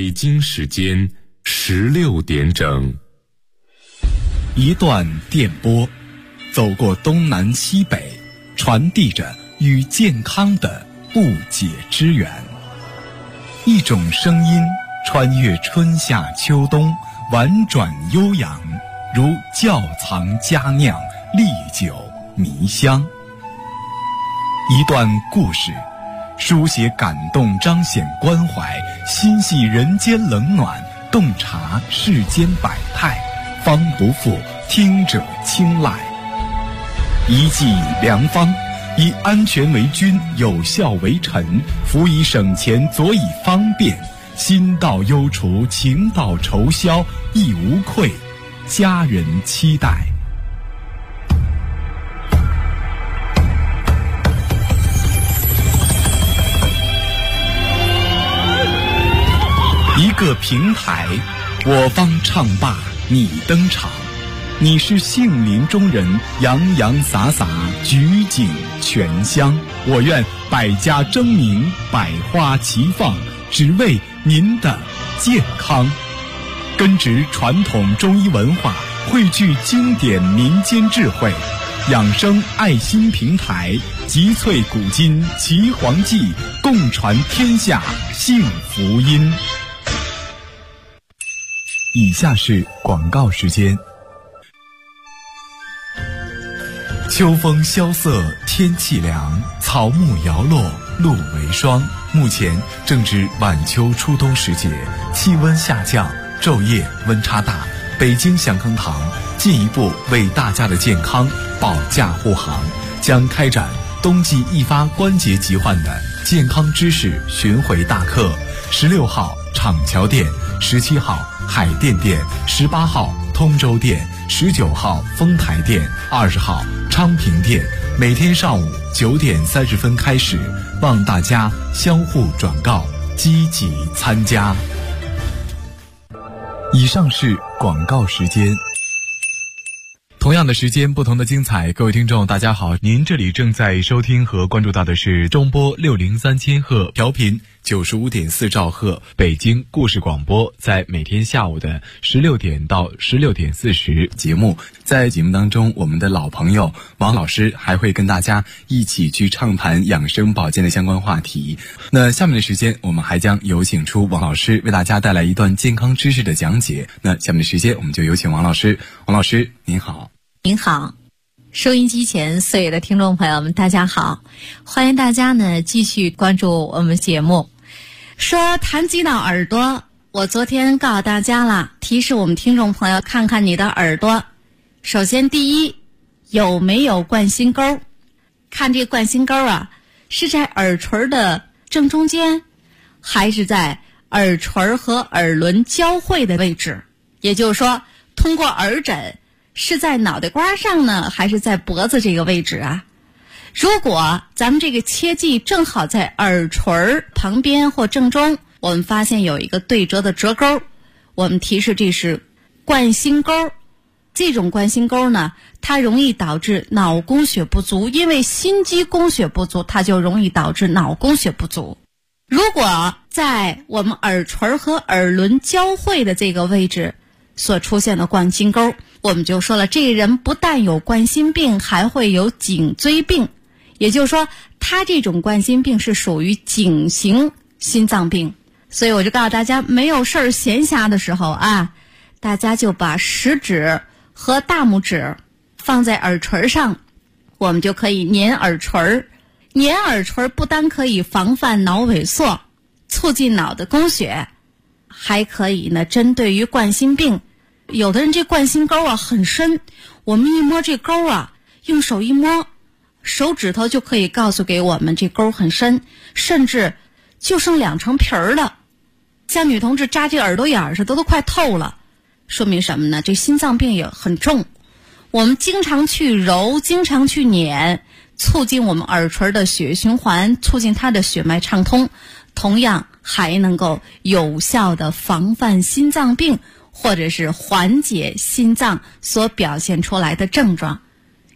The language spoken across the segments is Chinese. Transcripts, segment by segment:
北京时间16点整。 一段电波，走过东南西北，传递着与健康的不解之缘。一种声音穿越春夏秋冬，婉转悠扬，如窖藏佳酿，历久弥香。一段故事，书写感动，彰显关怀，心系人间冷暖，洞察世间百态，方不负听者青睐。一剂良方，以安全为君，有效为臣，辅以省钱，佐以方便，心到忧除，情到愁消，亦无愧，家人期待。一个平台，我方唱罢你登场，你是杏林中人，洋洋洒洒，举景全香。我愿百家争鸣，百花齐放，只为您的健康。根植传统中医文化，汇聚经典民间智慧，养生爱心平台，集萃古今岐黄记，共传天下幸福音。以下是广告时间。秋风萧瑟，天气凉，草木摇落，露为霜。目前正值晚秋初冬时节，气温下降，昼夜温差大。北京祥康堂进一步为大家的健康保驾护航，将开展冬季易发关节疾患的健康知识巡回大课。16号厂桥店，17号海淀店，18号通州店，19号丰台店，20号昌平店，每天上午9点30分开始，望大家相互转告，积极参加。以上是广告时间。同样的时间，不同的精彩。各位听众大家好，您这里正在收听和关注到的是中波603千赫，调频95.4兆赫，北京故事广播，在每天下午的16点到16点40节目。在节目当中，我们的老朋友王老师还会跟大家一起去畅谈养生保健的相关话题。那下面的时间，我们还将有请出王老师为大家带来一段健康知识的讲解。那下面的时间，我们就有请王老师。王老师您好。 您好，收音机前所有的听众朋友们大家好，欢迎大家呢继续关注我们节目。说谈及到耳朵，我昨天告诉大家了，提示我们听众朋友看看你的耳朵。首先第一，有没有冠心沟？看这个冠心沟啊，是在耳垂的正中间，还是在耳垂和耳轮交汇的位置？也就是说，通过耳诊是在脑袋瓜上呢，还是在脖子这个位置啊？如果咱们这个切迹正好在耳垂旁边或正中，我们发现有一个对折的折沟，我们提示这是冠心沟。这种冠心沟呢，它容易导致脑供血不足，因为心肌供血不足，它就容易导致脑供血不足。如果在我们耳垂和耳轮交汇的这个位置所出现的冠心沟，我们就说了，这个人不但有冠心病，还会有颈椎病。也就是说，他这种冠心病是属于颈型心脏病。所以我就告诉大家，没有事儿闲暇的时候啊，大家就把食指和大拇指放在耳垂上，我们就可以捻耳垂。捻耳垂不单可以防范脑萎缩，促进脑的供血，还可以呢针对于冠心病。有的人这冠心沟啊很深，我们一摸这沟啊，用手一摸，手指头就可以告诉给我们这沟很深，甚至就剩2层皮儿了。像女同志扎这耳朵眼似的都快透了，说明什么呢？这心脏病也很重。我们经常去揉，经常去捻，促进我们耳垂的血液循环，促进它的血脉畅通，同样还能够有效的防范心脏病，或者是缓解心脏所表现出来的症状。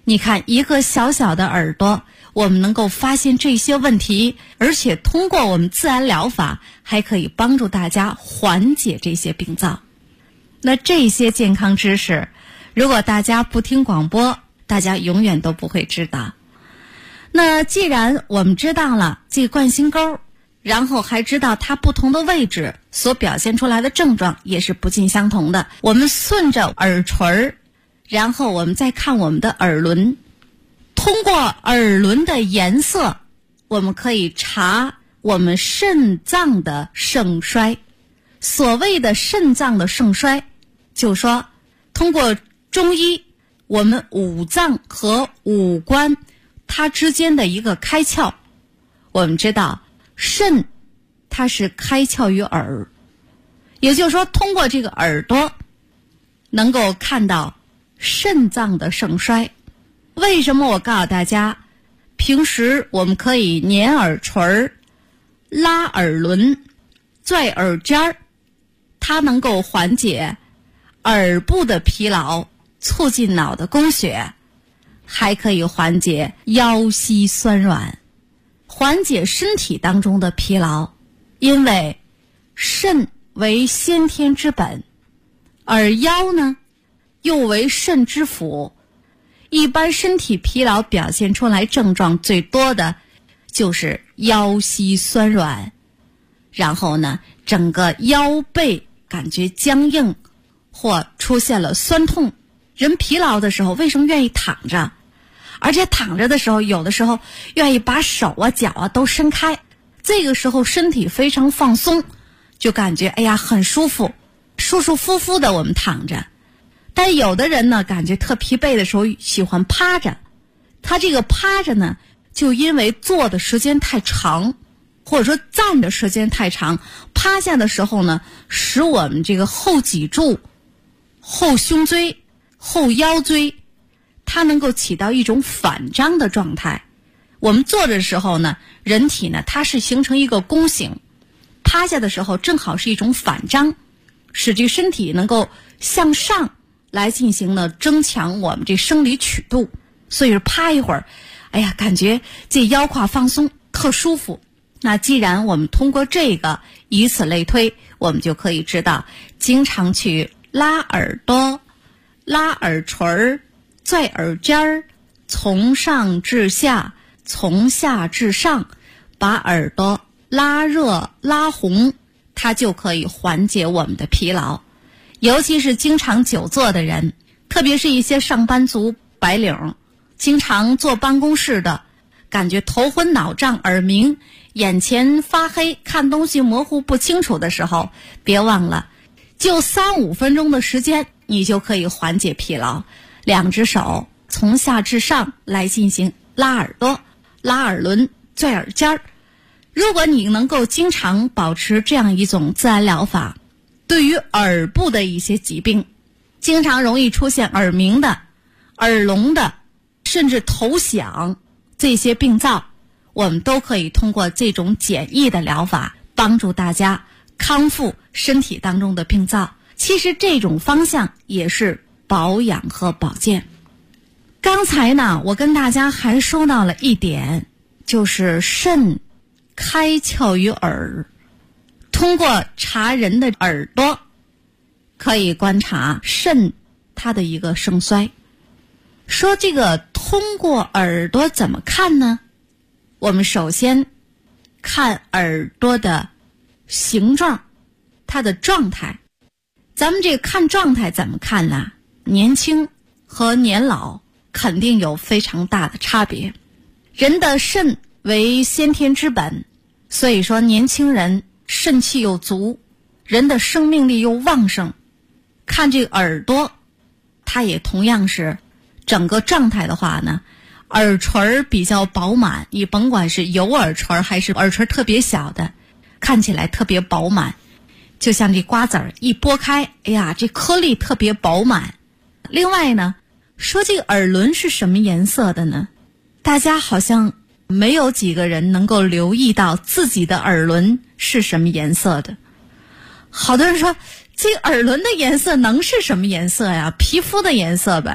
你看，一个小小的耳朵，我们能够发现这些问题，而且通过我们自然疗法，还可以帮助大家缓解这些病灶。那这些健康知识，如果大家不听广播，大家永远都不会知道。那既然我们知道了这个冠心沟，然后还知道它不同的位置所表现出来的症状也是不尽相同的，我们顺着耳垂，然后我们再看我们的耳轮，通过耳轮的颜色，我们可以查我们肾脏的盛衰。所谓的肾脏的盛衰，就是说通过中医，我们五脏和五官它之间的一个开窍，我们知道肾它是开窍于耳，也就是说通过这个耳朵能够看到肾脏的盛衰。为什么我告诉大家，平时我们可以捻耳垂、拉耳轮、拽耳尖，它能够缓解耳部的疲劳，促进脑的供血，还可以缓解腰膝酸软，缓解身体当中的疲劳。因为肾为先天之本，而腰呢又为肾之府。一般身体疲劳表现出来症状最多的就是腰膝酸软，然后呢整个腰背感觉僵硬，或出现了酸痛。人疲劳的时候为什么愿意躺着？而且躺着的时候有的时候愿意把手啊脚啊都伸开，这个时候身体非常放松，就感觉哎呀很舒服，舒舒服服的我们躺着。但有的人呢感觉特疲惫的时候喜欢趴着，他这个趴着呢就因为坐的时间太长，或者说站的时间太长，趴下的时候呢使我们这个后脊柱、后胸椎、后腰椎它能够起到一种反张的状态。我们坐着的时候呢，人体呢它是形成一个弓形，趴下的时候正好是一种反张，使这身体能够向上来进行呢增强我们这生理曲度。所以说趴一会儿，哎呀感觉这腰胯放松特舒服。那既然我们通过这个以此类推，我们就可以知道经常去拉耳朵、拉耳垂、拽耳尖，从上至下，从下至上，把耳朵拉热拉红，它就可以缓解我们的疲劳。尤其是经常久坐的人，特别是一些上班族白领，经常坐办公室的，感觉头昏脑胀、耳鸣、眼前发黑、看东西模糊不清楚的时候，别忘了就3-5分钟的时间，你就可以缓解疲劳。两只手从下至上来进行拉耳朵、拉耳轮、拽耳尖。如果你能够经常保持这样一种自然疗法，对于耳部的一些疾病，经常容易出现耳鸣的、耳聋的，甚至头响，这些病灶我们都可以通过这种简易的疗法帮助大家康复身体当中的病灶。其实这种方向也是保养和保健。刚才呢我跟大家还说到了一点，就是肾开窍于耳，通过查人的耳朵可以观察肾它的一个盛衰。说这个通过耳朵怎么看呢？我们首先看耳朵的形状，它的状态。咱们这个看状态怎么看呢？年轻和年老肯定有非常大的差别。人的肾为先天之本，所以说年轻人肾气又足，人的生命力又旺盛。看这个耳朵，它也同样是整个状态的话呢，耳垂比较饱满，你甭管是有耳垂还是耳垂特别小的，看起来特别饱满，就像这瓜子儿一剥开，哎呀这颗粒特别饱满。另外呢，说这个耳轮是什么颜色的呢？大家好像没有几个人能够留意到自己的耳轮是什么颜色的。好多人说这个耳轮的颜色能是什么颜色呀？皮肤的颜色呗。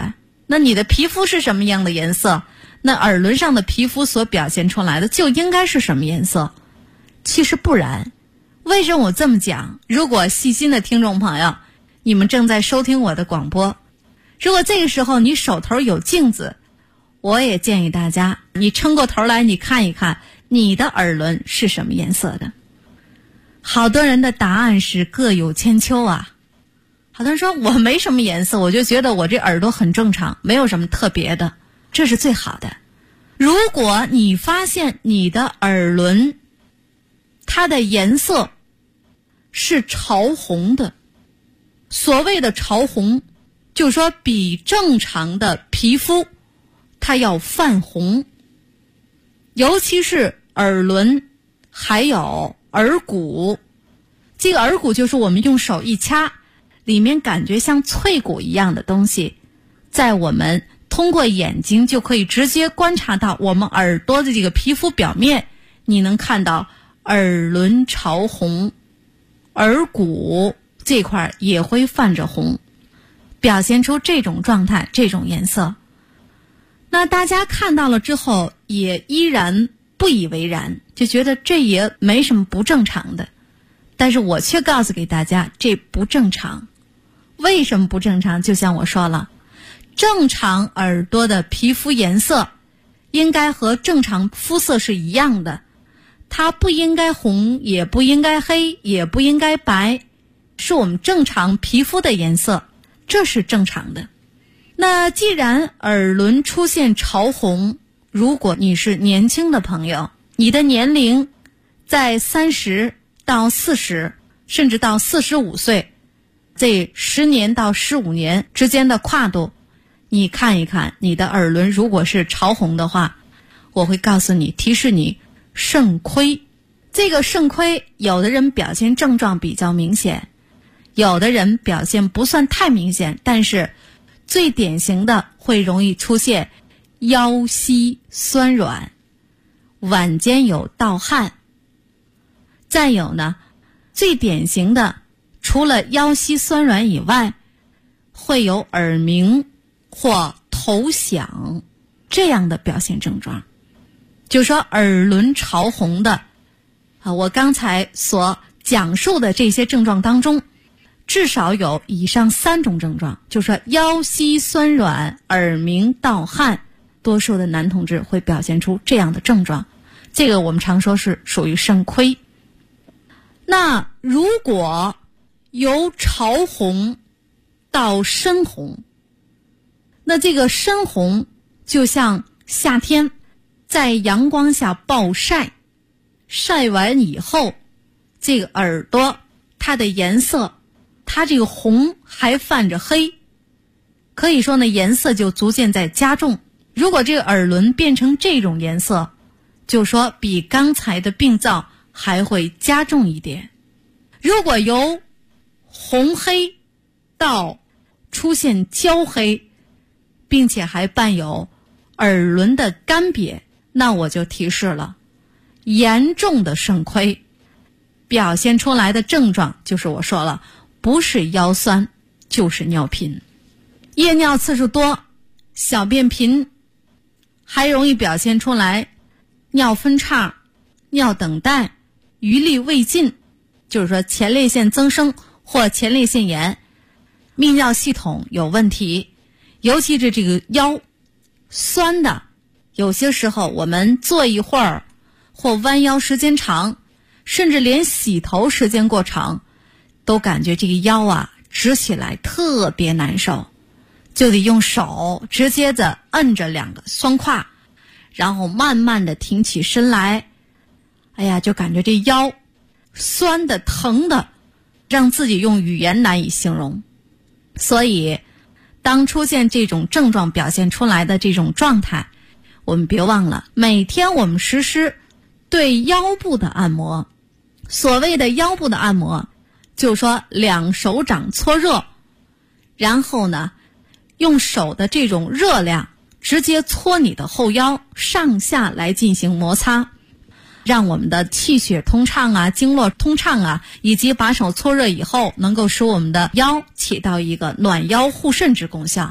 那你的皮肤是什么样的颜色，那耳轮上的皮肤所表现出来的就应该是什么颜色。其实不然。为什么我这么讲？如果细心的听众朋友，你们正在收听我的广播，如果这个时候你手头有镜子，我也建议大家你撑过头来，你看一看你的耳轮是什么颜色的。好多人的答案是各有千秋啊。好多人说我没什么颜色，我就觉得我这耳朵很正常，没有什么特别的，这是最好的。如果你发现你的耳轮它的颜色是潮红的，所谓的潮红就是说比正常的皮肤它要泛红，尤其是耳轮还有耳骨。这个耳骨就是我们用手一掐，里面感觉像脆骨一样的东西，在我们通过眼睛就可以直接观察到我们耳朵的这个皮肤表面，你能看到耳轮潮红，耳骨这块也会泛着红，表现出这种状态，这种颜色。那大家看到了之后也依然不以为然，就觉得这也没什么不正常的。但是我却告诉给大家，这不正常。为什么不正常？就像我说了，正常耳朵的皮肤颜色应该和正常肤色是一样的，它不应该红，也不应该黑，也不应该白，是我们正常皮肤的颜色，这是正常的。那既然耳轮出现潮红，如果你是年轻的朋友，你的年龄在30到40，甚至到45岁，这10年到15年之间的跨度，你看一看你的耳轮如果是潮红的话，我会告诉你，提示你肾亏。这个肾亏，有的人表现症状比较明显，有的人表现不算太明显，但是最典型的会容易出现腰膝酸软，晚间有盗汗。再有呢，最典型的除了腰膝酸软以外，会有耳鸣或头响这样的表现症状。就说耳轮潮红的我刚才所讲述的这些症状当中，至少有以上3种症状，就说腰膝酸软、耳鸣、盗汗，多数的男同志会表现出这样的症状，这个我们常说是属于肾亏。那如果由潮红到深红，那这个深红就像夏天在阳光下暴晒，晒完以后，这个耳朵它的颜色，它这个红还泛着黑，可以说呢颜色就逐渐在加重。如果这个耳轮变成这种颜色，就说比刚才的病灶还会加重一点。如果由红黑到出现焦黑，并且还伴有耳轮的干瘪，那我就提示了严重的肾亏。表现出来的症状就是我说了，不是腰酸就是尿频，夜尿次数多，小便频，还容易表现出来尿分叉、尿等待、余力未尽，就是说前列腺增生或前列腺炎，泌尿系统有问题，尤其是这个腰酸的，有些时候我们坐一会儿或弯腰时间长，甚至连洗头时间过长，都感觉这个腰直起来特别难受，就得用手直接的摁着2个酸胯，然后慢慢的挺起身来，就感觉这腰酸的疼的，让自己用语言难以形容。所以当出现这种症状表现出来的这种状态，我们别忘了每天我们实施对腰部的按摩。所谓的腰部的按摩，就是说2手掌搓热，然后呢用手的这种热量直接搓你的后腰，上下来进行摩擦，让我们的气血通畅经络通畅以及把手搓热以后，能够使我们的腰起到一个暖腰护肾之功效。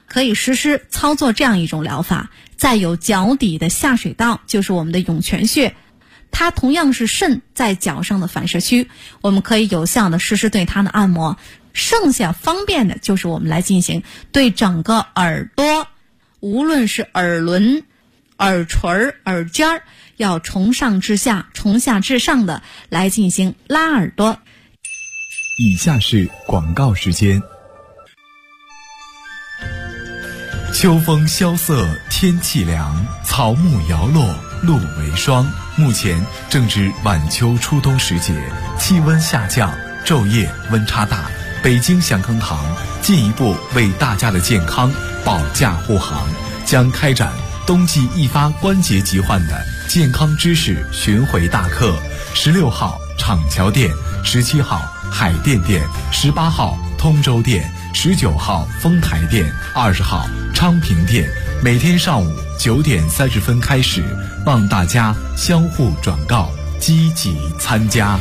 可以实施操作这样一种疗法。再有脚底的下水道，就是我们的涌泉穴，它同样是肾在脚上的反射区，我们可以有效的实施对它的按摩。剩下方便的就是我们来进行对整个耳朵，无论是耳轮、耳垂、耳尖儿，要从上至下、从下至上的来进行拉耳朵。 以下是广告时间。秋风萧瑟，天气凉，草木摇落，露为霜。目前正值晚秋初冬时节，气温下降，昼夜温差大。北京祥康堂进一步为大家的健康保驾护航，将开展冬季易发关节疾患的健康知识巡回大课。16号厂桥店，17号海淀店，18号通州店，19号丰台店，20号昌平店，每天上午9点30分开始，望大家相互转告，积极参加。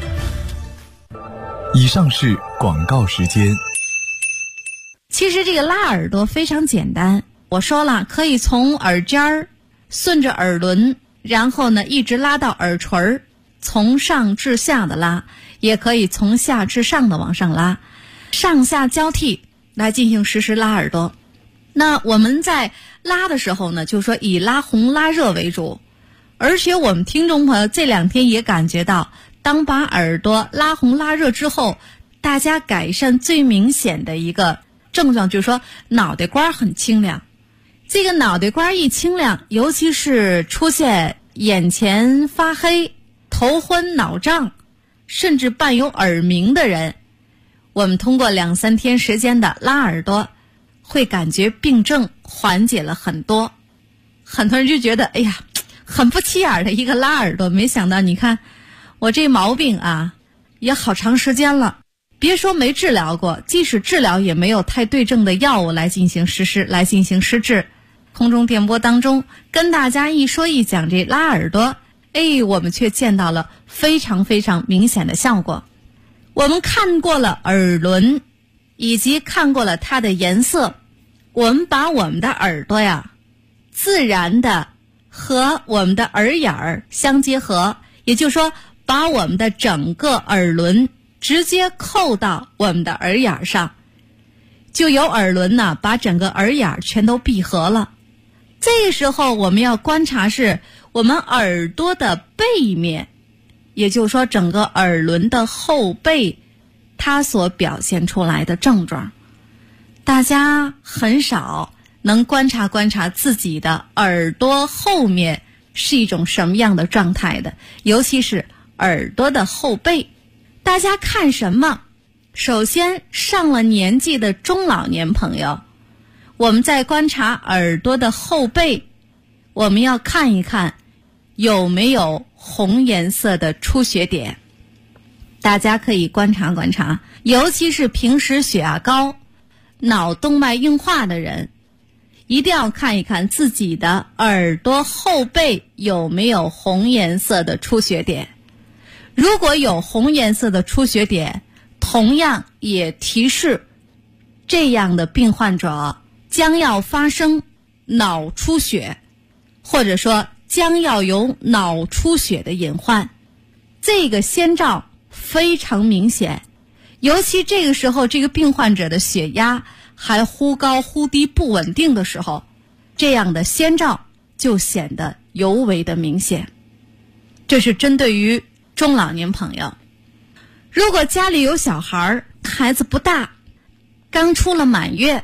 以上是广告时间。 其实这个拉耳朵非常简单，我说了，可以从耳尖儿顺着耳轮，然后呢一直拉到耳垂儿，从上至下的拉，也可以从下至上的往上拉，上下交替来进行实施拉耳朵。那我们在拉的时候呢，就说以拉红拉热为主，而且我们听众朋友这2天也感觉到，当把耳朵拉红拉热之后，大家改善最明显的一个症状就是说脑袋瓜很清亮。这个脑袋瓜一清亮，尤其是出现眼前发黑、头昏脑胀，甚至伴有耳鸣的人，我们通过2、3天时间的拉耳朵，会感觉病症缓解了很多。很多人就觉得哎呀，很不起眼的一个拉耳朵，没想到你看我这毛病啊也好长时间了，别说没治疗过，即使治疗也没有太对症的药物来进行实施，来进行施治。空中电波当中跟大家一说一讲这拉耳朵，我们却见到了非常非常明显的效果。我们看过了耳轮，以及看过了它的颜色，我们把我们的耳朵呀自然的和我们的耳眼儿相结合，也就是说把我们的整个耳轮直接扣到我们的耳眼上，就由耳轮呢把整个耳眼全都闭合了。这个时候我们要观察是我们耳朵的背面，也就是说整个耳轮的后背它所表现出来的症状。大家很少能观察自己的耳朵后面是一种什么样的状态的，尤其是耳朵的后背。大家看什么？首先上了年纪的中老年朋友，我们在观察耳朵的后背，我们要看一看有没有红颜色的出血点。大家可以观察，尤其是平时血压高、脑动脉硬化的人，一定要看一看自己的耳朵后背有没有红颜色的出血点。如果有红颜色的出血点，同样也提示这样的病患者将要发生脑出血，或者说将要有脑出血的隐患。这个先兆非常明显，尤其这个时候这个病患者的血压还忽高忽低不稳定的时候，这样的先兆就显得尤为的明显。这是针对于中老年朋友。如果家里有小孩，孩子不大，刚出了满月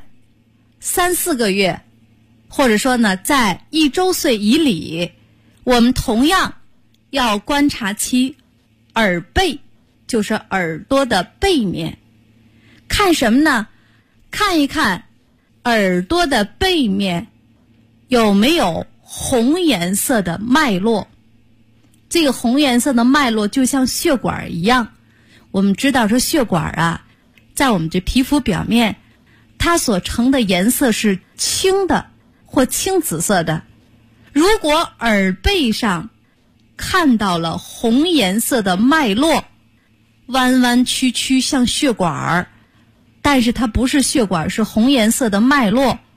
3、4个月，或者说呢在1周岁以里，我们同样要观察其耳背，就是耳朵的背面。看什么呢？看一看耳朵的背面有没有红颜色的脉络。这个红颜色的脉络就像血管一样，我们知道说血管啊，在我们这皮肤表面，它所呈的颜色是青的或青紫色的。如果耳背上看到了红颜色的脉络，弯弯曲曲像血管，但是它不是血管，是红颜色的脉络，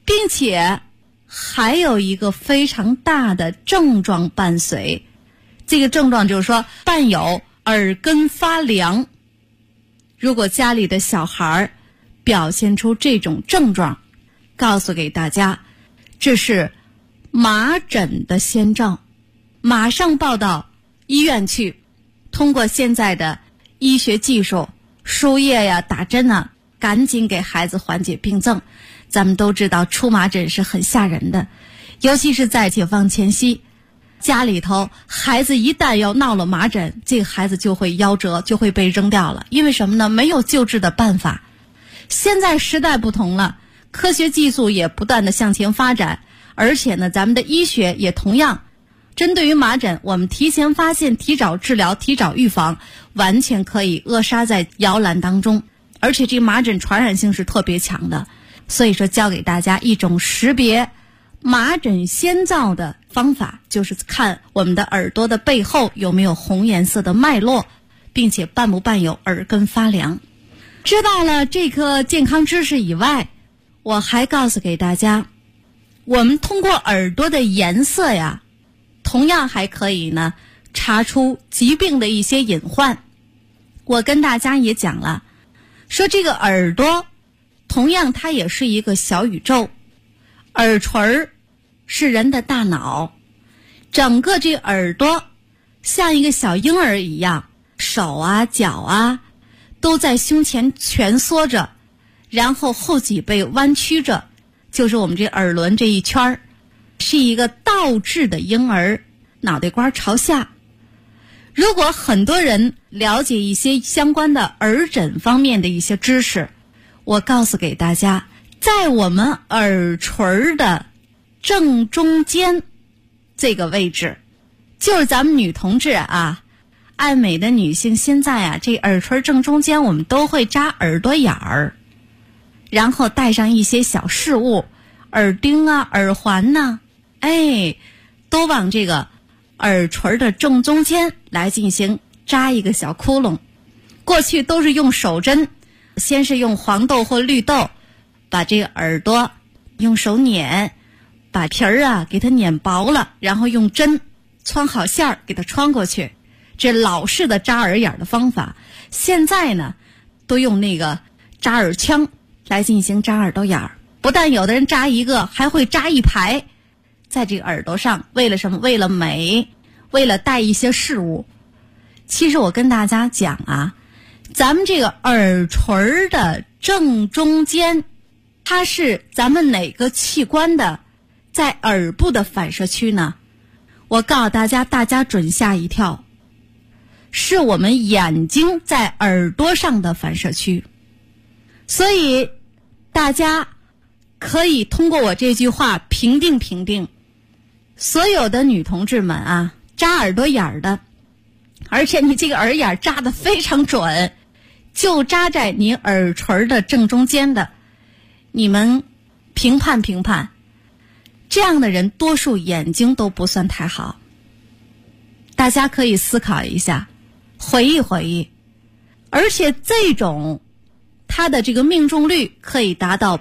并且还有一个非常大的症状伴随，这个症状就是说伴有耳根发凉。如果家里的小孩表现出这种症状，告诉给大家，这是麻疹的先兆，马上报到医院去，通过现在的医学技术，输液呀、打针啊，赶紧给孩子缓解病症。咱们都知道出麻疹是很吓人的，尤其是在解放前夕，家里头孩子一旦要闹了麻疹，这个孩子就会夭折，就会被扔掉了。因为什么呢？没有救治的办法。现在时代不同了，科学技术也不断的向前发展，而且呢，咱们的医学也同样针对于麻疹，我们提前发现、提早治疗、提早预防，完全可以扼杀在摇篮当中。而且这麻疹传染性是特别强的，所以说教给大家一种识别麻疹先兆的方法，就是看我们的耳朵的背后有没有红颜色的脉络，并且伴不伴有耳根发凉。知道了这个健康知识以外，我还告诉给大家，我们通过耳朵的颜色呀，同样还可以呢查出疾病的一些隐患。我跟大家也讲了，说这个耳朵同样它也是一个小宇宙，耳垂是人的大脑，整个这耳朵像一个小婴儿一样，手啊脚啊都在胸前蜷缩着，然后后脊背弯曲着，就是我们这耳轮这一圈，是一个倒置的婴儿，脑袋瓜朝下。如果很多人了解一些相关的耳诊方面的一些知识，我告诉给大家，在我们耳垂的正中间这个位置，就是咱们女同志啊，爱美的女性现在啊，这耳垂正中间我们都会扎耳朵眼儿，然后带上一些小饰物，耳钉啊、耳环呐、都往这个耳垂的正中间来进行扎一个小窟窿。过去都是用手针，先是用黄豆或绿豆把这个耳朵用手捻，把皮儿啊给它捻薄了，然后用针穿好线儿给它穿过去，这老式的扎耳眼的方法。现在呢都用那个扎耳枪来进行扎耳朵眼儿，不但有的人扎一个，还会扎一排在这个耳朵上。为了什么？为了美，为了带一些事物。其实我跟大家讲啊，咱们这个耳垂的正中间，它是咱们哪个器官的在耳部的反射区呢？我告诉大家，大家准吓一跳，是我们眼睛在耳朵上的反射区。所以大家可以通过我这句话评定评定，所有的女同志们啊，扎耳朵眼的，而且你这个耳眼扎得非常准，就扎在你耳垂的正中间的，你们评判评判，这样的人多数眼睛都不算太好。大家可以思考一下，回忆回忆，而且这种它的这个命中率可以达到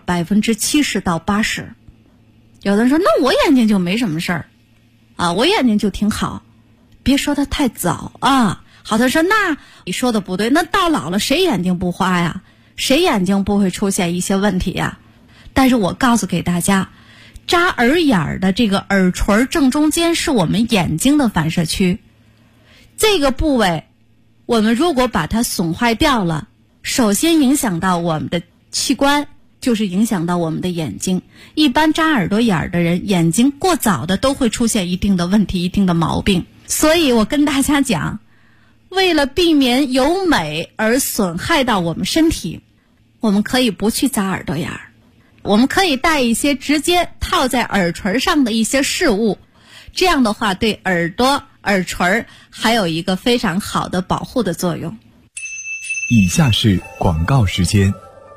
70%到80%。有的人说，那我眼睛就没什么事儿啊，我眼睛就挺好。别说它太早啊。好的说，那你说的不对，那到老了谁眼睛不花呀？谁眼睛不会出现一些问题呀？但是我告诉给大家，扎耳眼的这个耳垂正中间是我们眼睛的反射区，这个部位我们如果把它损坏掉了，首先影响到我们的器官，就是影响到我们的眼睛。一般扎耳朵眼的人，眼睛过早的都会出现一定的问题，一定的毛病。所以我跟大家讲，为了避免由美而损害到我们身体，我们可以不去扎耳朵眼儿，我们可以带一些直接套在耳垂上的一些饰物，这样的话对耳朵、耳垂还有一个非常好的保护的作用。 以下是广告时间。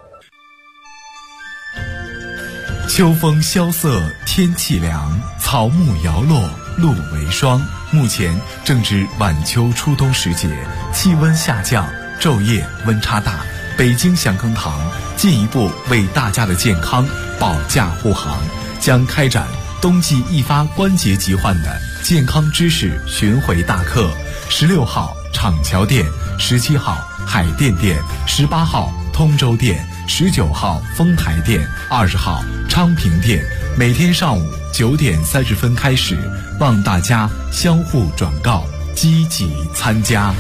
秋风萧瑟，天气凉，草木摇落，露为霜。目前正值晚秋初冬时节，气温下降，昼夜温差大。北京祥康堂进一步为大家的健康保驾护航，将开展冬季易发关节疾患的健康知识巡回大课。16号厂桥店，17号海淀店，18号通州店，19号丰台店，20号昌平店，每天上午9点30分开始，望大家相互转告，积极参加。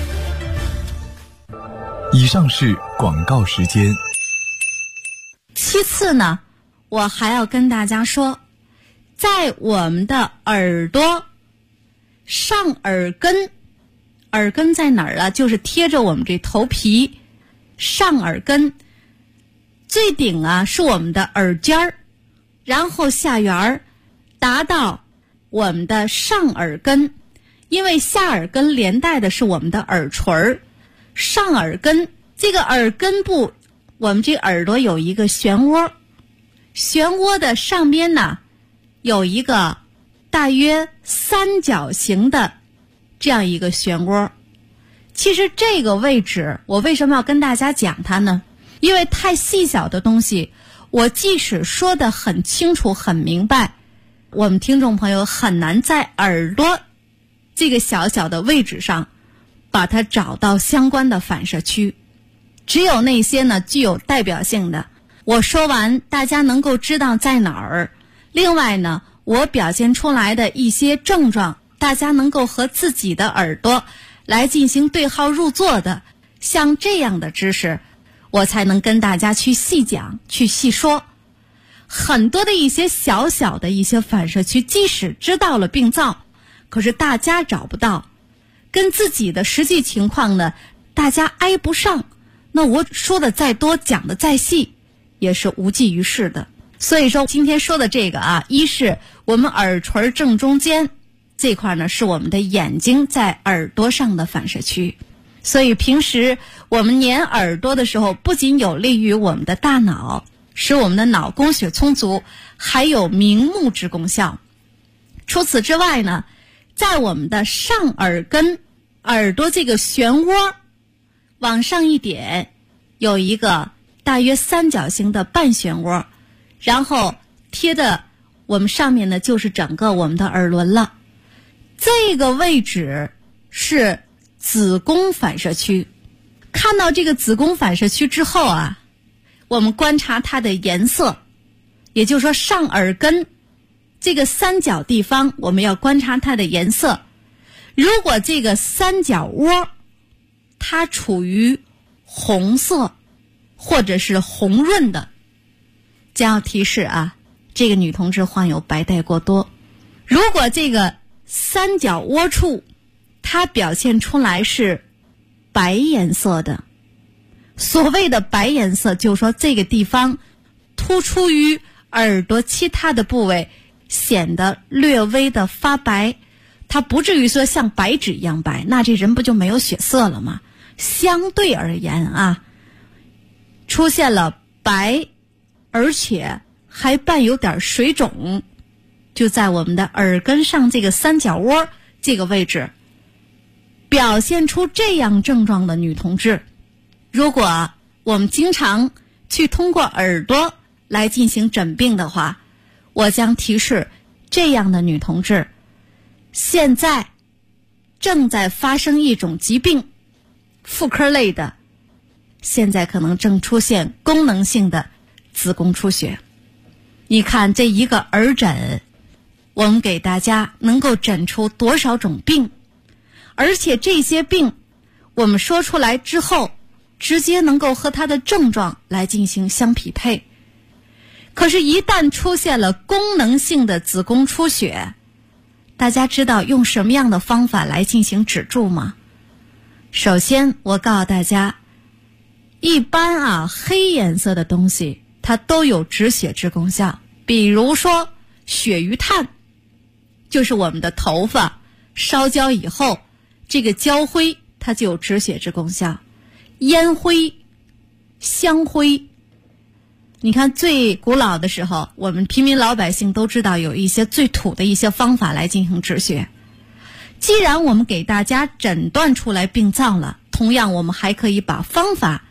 以上是广告时间。 其次呢，我还要跟大家说，在我们的耳朵上耳根，耳根在哪儿啊？就是贴着我们这头皮，上耳根最顶啊是我们的耳尖儿，然后下缘儿达到我们的上耳根，因为下耳根连带的是我们的耳垂儿，上耳根这个耳根部，我们这耳朵有一个漩涡，漩涡的上边呢有一个大约三角形的这样一个漩涡。其实这个位置我为什么要跟大家讲它呢？因为太细小的东西，我即使说得很清楚很明白，我们听众朋友很难在耳朵这个小小的位置上把它找到相关的反射区。只有那些呢具有代表性的，我说完大家能够知道在哪儿。另外呢，我表现出来的一些症状，大家能够和自己的耳朵来进行对号入座的，像这样的知识，我才能跟大家去细讲，去细说。很多的一些小小的一些反射区，即使知道了病灶，可是大家找不到，跟自己的实际情况呢，大家挨不上，那我说的再多，讲的再细，也是无济于事的。所以说今天说的这个啊，一是我们耳垂正中间这块呢，是我们的眼睛在耳朵上的反射区。所以平时我们粘耳朵的时候，不仅有利于我们的大脑，使我们的脑供血充足，还有明目之功效。除此之外呢，在我们的上耳根，耳朵这个漩涡往上一点，有一个大约三角形的半漩涡，然后贴的我们上面呢就是整个我们的耳轮了。这个位置是子宫反射区。看到这个子宫反射区之后啊，我们观察它的颜色，也就是说上耳根这个三角地方，我们要观察它的颜色。如果这个三角窝它处于红色或者是红润的，将要提示啊，这个女同志患有白带过多。如果这个三角窝处它表现出来是白颜色的，所谓的白颜色就是说这个地方突出于耳朵其他的部位，显得略微的发白，它不至于说像白纸一样白，那这人不就没有血色了吗？相对而言啊，出现了白，而且还伴有点水肿，就在我们的耳根上这个三角窝这个位置。表现出这样症状的女同志，如果我们经常去通过耳朵来进行诊病的话，我将提示这样的女同志现在正在发生一种疾病，妇科类的，现在可能正出现功能性的子宫出血。你看这一个耳诊，我们给大家能够诊出多少种病，而且这些病我们说出来之后，直接能够和它的症状来进行相匹配。可是一旦出现了功能性的子宫出血，大家知道用什么样的方法来进行止住吗？首先我告诉大家，一般啊黑颜色的东西它都有止血之功效，比如说鳕鱼炭，就是我们的头发烧焦以后这个焦灰它就有止血之功效。烟灰、香灰，你看最古老的时候，我们平民老百姓都知道有一些最土的一些方法来进行止血。既然我们给大家诊断出来病灶了，同样我们还可以把方法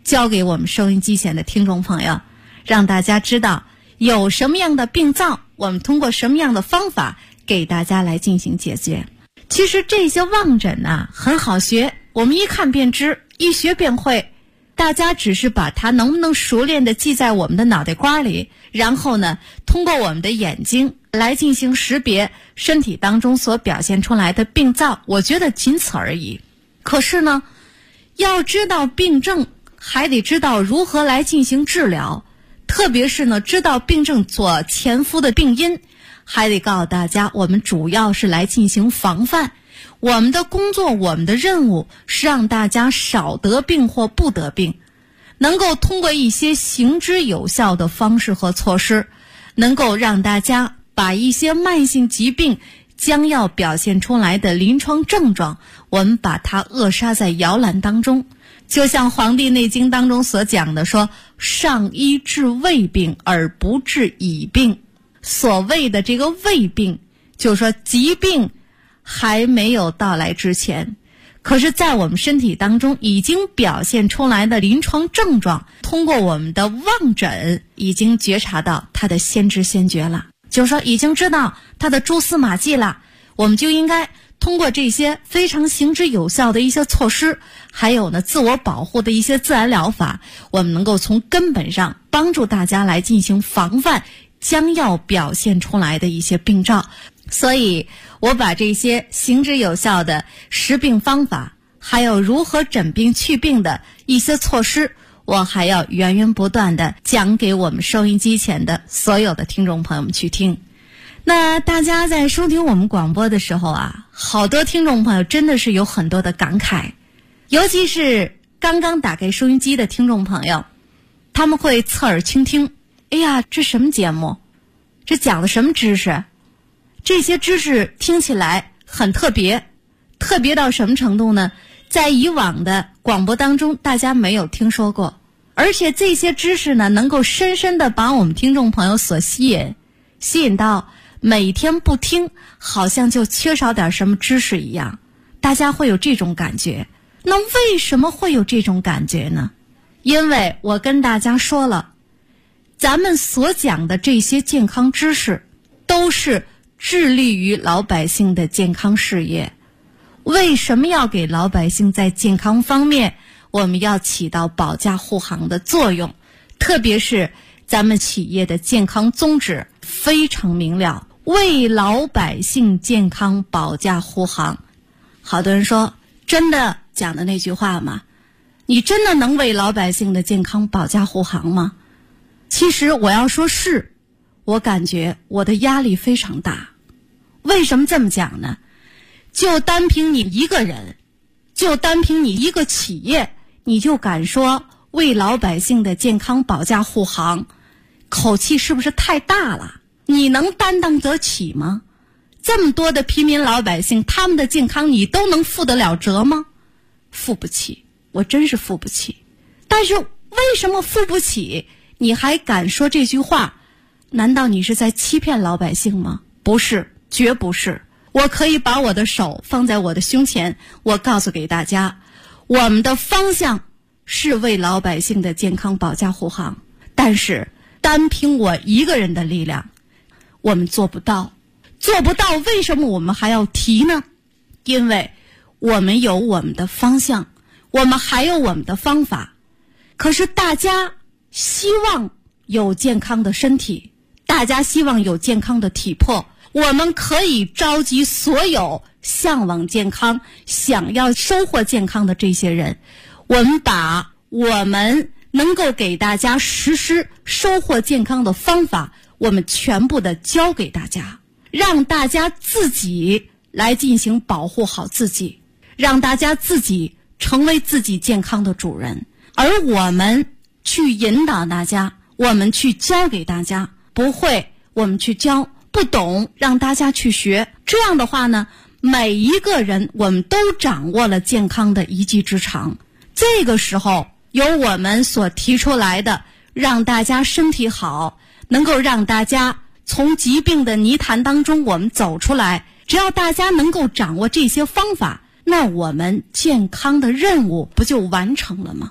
交给我们收音机前的听众朋友，让大家知道有什么样的病灶，我们通过什么样的方法给大家来进行解决。其实这些望诊啊很好学，我们一看便知，一学便会。大家只是把它能不能熟练地记在我们的脑袋瓜里，然后呢，通过我们的眼睛来进行识别身体当中所表现出来的病灶，我觉得仅此而已。可是呢，要知道病症，还得知道如何来进行治疗，特别是呢，知道病症所潜伏的病因，还得告诉大家，我们主要是来进行防范。我们的工作，我们的任务是让大家少得病或不得病，能够通过一些行之有效的方式和措施，能够让大家把一些慢性疾病将要表现出来的临床症状，我们把它扼杀在摇篮当中。就像《黄帝内经》当中所讲的说，上医治未病而不治已病。所谓的这个未病，就是说疾病还没有到来之前，可是在我们身体当中已经表现出来的临床症状，通过我们的望诊已经觉察到它的先知先觉了，就是说已经知道它的蛛丝马迹了。我们就应该通过这些非常行之有效的一些措施，还有呢自我保护的一些自然疗法，我们能够从根本上帮助大家来进行防范将要表现出来的一些病灶。所以我把这些行之有效的识病方法，还有如何诊病去病的一些措施，我还要源源不断的讲给我们收音机前的所有的听众朋友们去听。那大家在收听我们广播的时候啊，好多听众朋友真的是有很多的感慨，尤其是刚刚打开收音机的听众朋友，他们会侧耳倾听，哎呀，这什么节目？这讲的什么知识？这些知识听起来很特别，特别到什么程度呢？在以往的广播当中大家没有听说过，而且这些知识呢能够深深地把我们听众朋友所吸引到每天不听好像就缺少点什么知识一样，大家会有这种感觉。那为什么会有这种感觉呢？因为我跟大家说了，咱们所讲的这些健康知识都是致力于老百姓的健康事业。为什么要给老百姓在健康方面我们要起到保驾护航的作用？特别是咱们企业的健康宗旨非常明了，为老百姓健康保驾护航。好多人说，真的讲的那句话吗？你真的能为老百姓的健康保驾护航吗？其实我要说是，我感觉我的压力非常大。为什么这么讲呢？就单凭你一个人，就单凭你一个企业，你就敢说为老百姓的健康保驾护航，口气是不是太大了？你能担当得起吗？这么多的平民老百姓，他们的健康你都能负得了责吗？负不起，我真是负不起。但是为什么负不起你还敢说这句话？难道你是在欺骗老百姓吗？不是，绝不是。我可以把我的手放在我的胸前，我告诉给大家，我们的方向是为老百姓的健康保驾护航，但是单凭我一个人的力量我们做不到。做不到，为什么我们还要提呢？因为我们有我们的方向，我们还有我们的方法。可是大家希望有健康的身体，大家希望有健康的体魄，我们可以召集所有向往健康、想要收获健康的这些人，我们把我们能够给大家实施收获健康的方法，我们全部的教给大家，让大家自己来进行保护好自己，让大家自己成为自己健康的主人，而我们去引导大家，我们去教给大家，不会我们去教，不懂让大家去学。这样的话呢，每一个人我们都掌握了健康的一技之长。这个时候由我们所提出来的让大家身体好，能够让大家从疾病的泥潭当中我们走出来，只要大家能够掌握这些方法，那我们健康的任务不就完成了吗？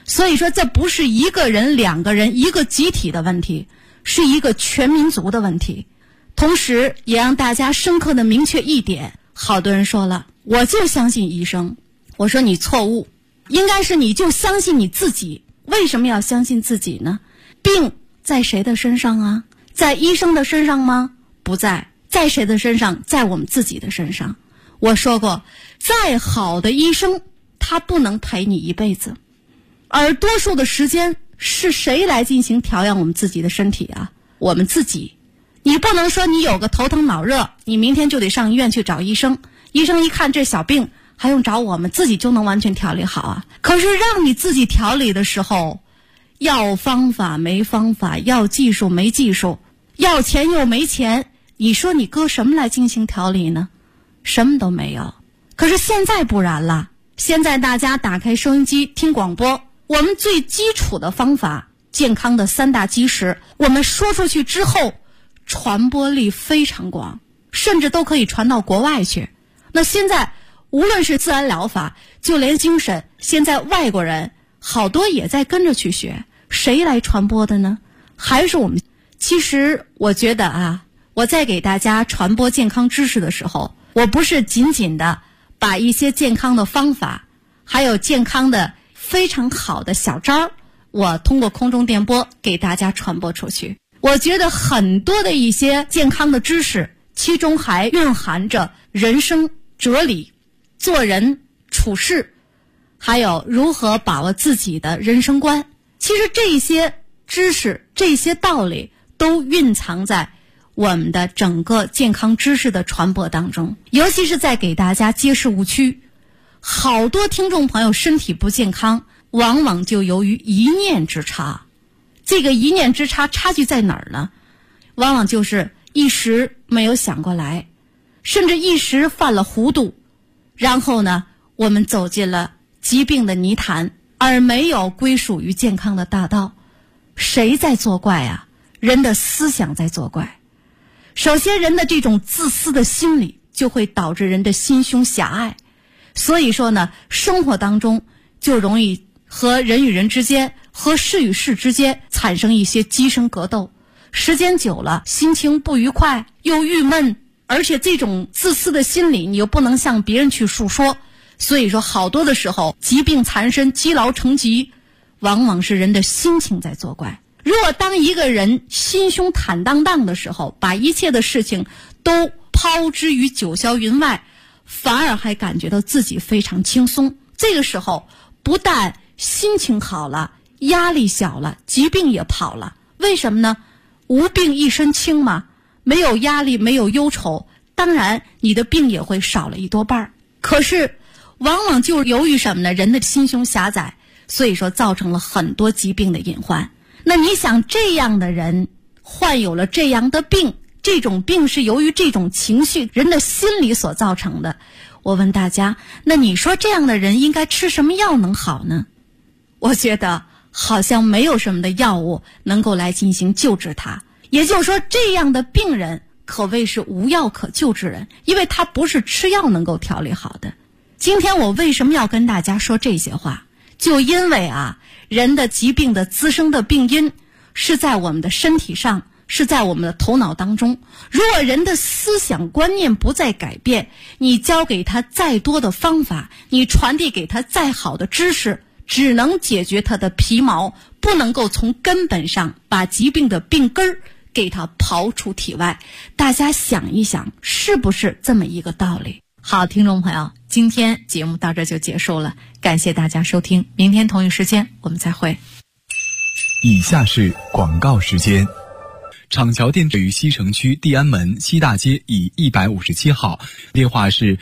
所以说这不是一个人、两个人、一个集体的问题，是一个全民族的问题。同时也让大家深刻的明确一点，好多人说了，我就相信医生。我说你错误，应该是你就相信你自己。为什么要相信自己呢？病在谁的身上啊？在医生的身上吗？不在。在谁的身上？在我们自己的身上。我说过，再好的医生他不能陪你一辈子，而多数的时间是谁来进行调养我们自己的身体啊？我们自己。你不能说你有个头疼脑热，你明天就得上医院去找医生，医生一看这小病还用找我们，自己就能完全调理好啊。可是让你自己调理的时候，要方法没方法，要技术没技术，要钱又没钱，你说你搁什么来进行调理呢？什么都没有。可是现在不然了，现在大家打开收音机听广播，我们最基础的方法，健康的3大基石，我们说出去之后传播力非常广，甚至都可以传到国外去。那现在无论是自然疗法，就连精神，现在外国人好多也在跟着去学，谁来传播的呢？还是我们。其实我觉得啊，我在给大家传播健康知识的时候，我不是仅仅的把一些健康的方法，还有健康的非常好的小招，我通过空中电波给大家传播出去。我觉得很多的一些健康的知识，其中还蕴含着人生哲理、做人处事，还有如何把握自己的人生观。其实这些知识、这些道理都蕴藏在我们的整个健康知识的传播当中，尤其是在给大家揭示误区。好多听众朋友身体不健康，往往就由于一念之差。这个一念之差差距在哪儿呢？往往就是一时没有想过来，甚至一时犯了糊涂，然后呢，我们走进了疾病的泥潭，而没有归属于健康的大道。谁在作怪啊？人的思想在作怪。首先，人的这种自私的心理就会导致人的心胸狭隘，所以说呢，生活当中就容易和人与人之间，和事与事之间产生一些鸡生格斗，时间久了，心情不愉快，又郁闷，而且这种自私的心理你又不能向别人去诉说，所以说好多的时候疾病缠身，积劳成疾，往往是人的心情在作怪。如果当一个人心胸坦荡荡的时候，把一切的事情都抛之于九霄云外，反而还感觉到自己非常轻松。这个时候不但心情好了，压力小了，疾病也跑了。为什么呢？无病一身轻嘛，没有压力，没有忧愁，当然你的病也会少了一多半。可是往往就由于什么呢？人的心胸狭窄，所以说造成了很多疾病的隐患。那你想，这样的人患有了这样的病，这种病是由于这种情绪，人的心理所造成的。我问大家，那你说这样的人应该吃什么药能好呢？我觉得好像没有什么的药物能够来进行救治他。也就是说，这样的病人可谓是无药可救之人，因为他不是吃药能够调理好的。今天我为什么要跟大家说这些话？就因为啊，人的疾病的滋生的病因是在我们的身体上，是在我们的头脑当中。如果人的思想观念不再改变，你教给他再多的方法，你传递给他再好的知识，只能解决他的皮毛，不能够从根本上把疾病的病根儿给他刨出体外。大家想一想，是不是这么一个道理？好，听众朋友，今天节目到这就结束了，感谢大家收听，明天同一时间我们再会。 以下是广告时间。厂桥店位于西城区地安门西大街以157号，电话是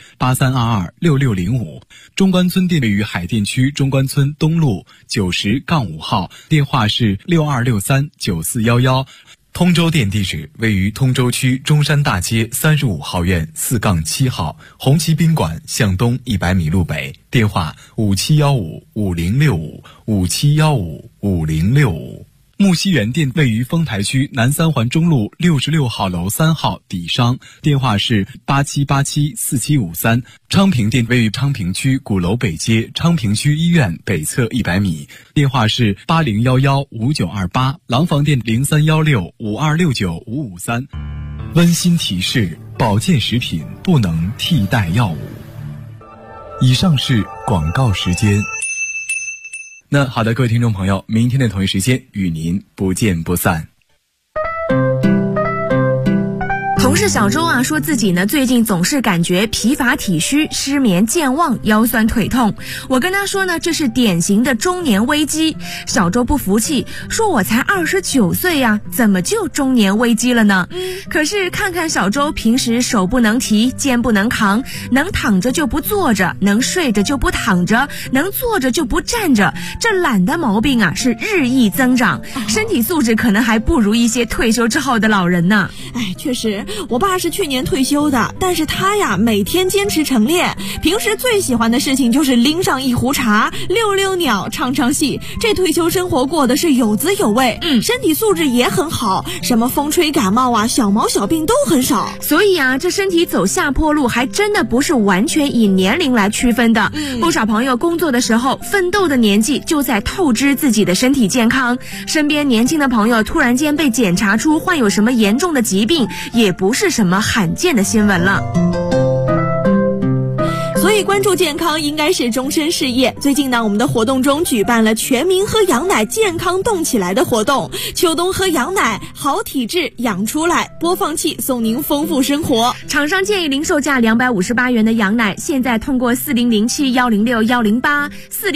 83226605。中关村店位于海淀区中关村东路90-5号，电话是62639411。通州店地址位于通州区中山大街35号院4-7号，红旗宾馆向东100米路北，电话57155065，57155065。 木樨园店位于丰台区南三环中路66号楼3号底商，电话是87874753。昌平店位于昌平区鼓楼北街昌平区医院北侧100米，电话是80115928。廊坊店031652695553。温馨提示：保健食品不能替代药物。以上是广告时间。那好的，各位听众朋友，明天的同一时间与您不见不散。 同事小周啊说自己呢最近总是感觉疲乏体虚、失眠、健忘、腰酸腿痛。我跟他说呢，这是典型的中年危机。小周不服气，说我才29岁呀，怎么就中年危机了呢？可是看看小周平时手不能提，肩不能扛，能躺着就不坐着，能睡着就不躺着，能坐着就不站着，这懒的毛病啊是日益增长，身体素质可能还不如一些退休之后的老人呢。 哎，确实，我爸是去年退休的，但是他呀每天坚持晨练，平时最喜欢的事情就是拎上一壶茶，遛遛鸟，唱唱戏，这退休生活过得是有滋有味。身体素质也很好，什么风吹感冒啊，小毛小病都很少。 所以啊，这身体走下坡路还真的不是完全以年龄来区分的。不少朋友工作的时候奋斗的年纪就在透支自己的身体健康，身边年轻的朋友突然间被检查出患有什么严重的疾病，也不是什么罕见的新闻了。 所以关注健康应该是终身事业。最近呢，我们的活动中举办了全民喝羊奶健康动起来的活动，秋冬喝羊奶，好体质养出来，播放器送您丰富生活。 厂商建议零售价258元的羊奶，现在通过4007106108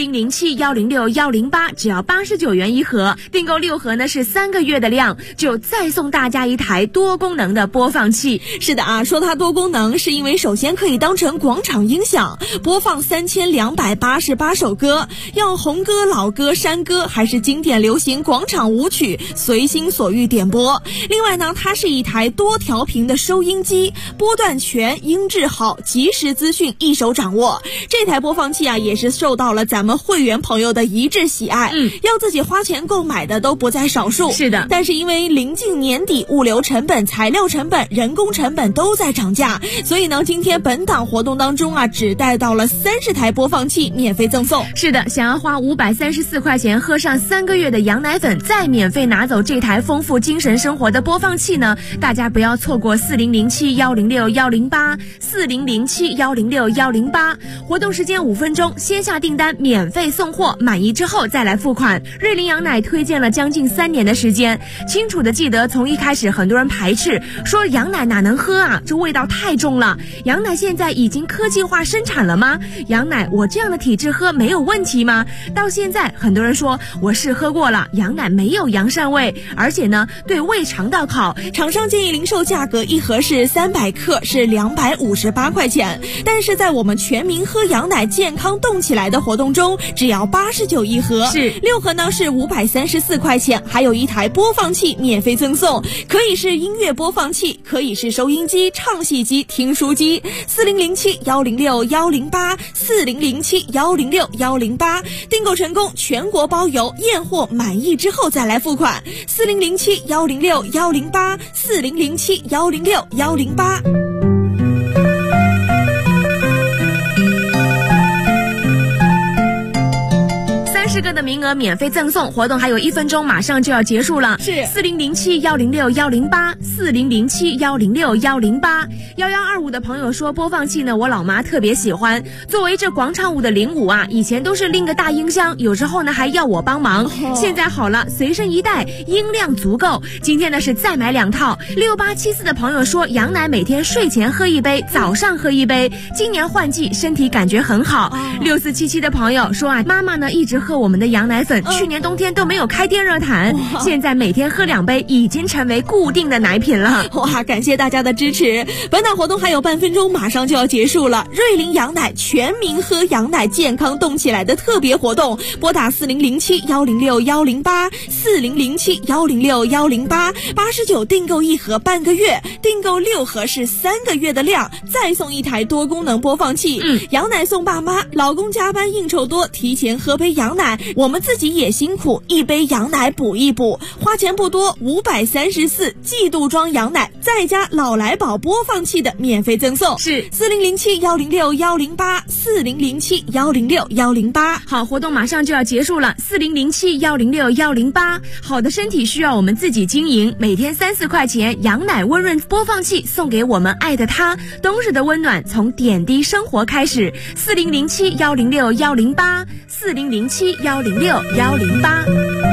4007106108，只要89元一盒，订购6盒呢是3个月的量，就再送大家一台多功能的播放器。 是的啊，说它多功能是因为首先可以当成广场音响，播放3288首歌，要红歌、老歌、山歌还是经典流行广场舞曲，随心所欲点播。另外呢，它是一台多调频的收音机，波段全，音质好，及时资讯一手掌握。这台播放器啊，也是受到了咱们会员朋友的一致喜爱，要自己花钱购买的都不在少数。 是的， 但是因为临近年底，物流成本、材料成本、人工成本都在涨价，所以呢，今天本档活动当中啊，只带到了30台播放器免费赠送。 是的，想要花534块钱喝上3个月的羊奶粉，再免费拿走这台丰富精神生活的播放器呢，大家不要错过4007106108 4007106108。活动时间5分钟，先下订单免费送货，满意之后再来付款。瑞麟羊奶推荐了将近3年的时间，清楚的记得从一开始很多人排斥，说羊奶哪能喝啊，这味道太重了。羊奶现在已经科技化生产了吗？羊奶我这样的体质喝没有问题吗？到现在很多人说我试喝过了，羊奶没有羊膻味，而且呢对胃肠道好。 厂商建议零售价格一盒是300克，是258块钱，但是在我们全民喝羊奶健康动起来的活动中，只要89一盒， 是 6盒呢是534块钱，还有一台播放器免费赠送，可以是音乐播放器，可以是收音机、唱戏机、听书机。4007106108 4007106108，订购成功全国包邮，验货满意之后再来付款。4007106108 4007106108。 30个的名额免费赠送，活动还有1分钟，马上就要结束了。 是 4007106108 4007106108。1125的朋友说，播放器呢，我老妈特别喜欢。作为这广场舞的领舞啊，以前都是拎个大音箱，有时候呢还要我帮忙。现在好了，随身一带，音量足够。今天呢是再买2套。6874的朋友说，羊奶每天睡前喝1杯，早上喝1杯，今年换季，身体感觉很好。6477的朋友说啊，妈妈呢一直喝我们的羊奶粉，去年冬天都没有开电热毯，现在每天喝2杯，已经成为固定的奶品了。 哇，感谢大家的支持！本档活动还有半分钟，马上就要结束了。瑞麟羊奶全民喝羊奶健康动起来的特别活动，拨打4007106108 4007106108 89订购1盒半个月，订购6盒是3个月的量，再送一台多功能播放器。羊奶送爸妈，老公加班应酬多，提前喝杯羊奶。 看，我们自己也辛苦，一杯羊奶补一补，花钱不多，534季度装羊奶，再加老来宝播放器的免费赠送， 是 4007-106-108，4007-106-108。 好，活动马上就要结束了，4007-106-108。好的身体需要我们自己经营，每天3-4块钱，羊奶温润播放器送给我们爱的他。冬日的温暖从点滴生活开始，4007-106-108，4007-106-108。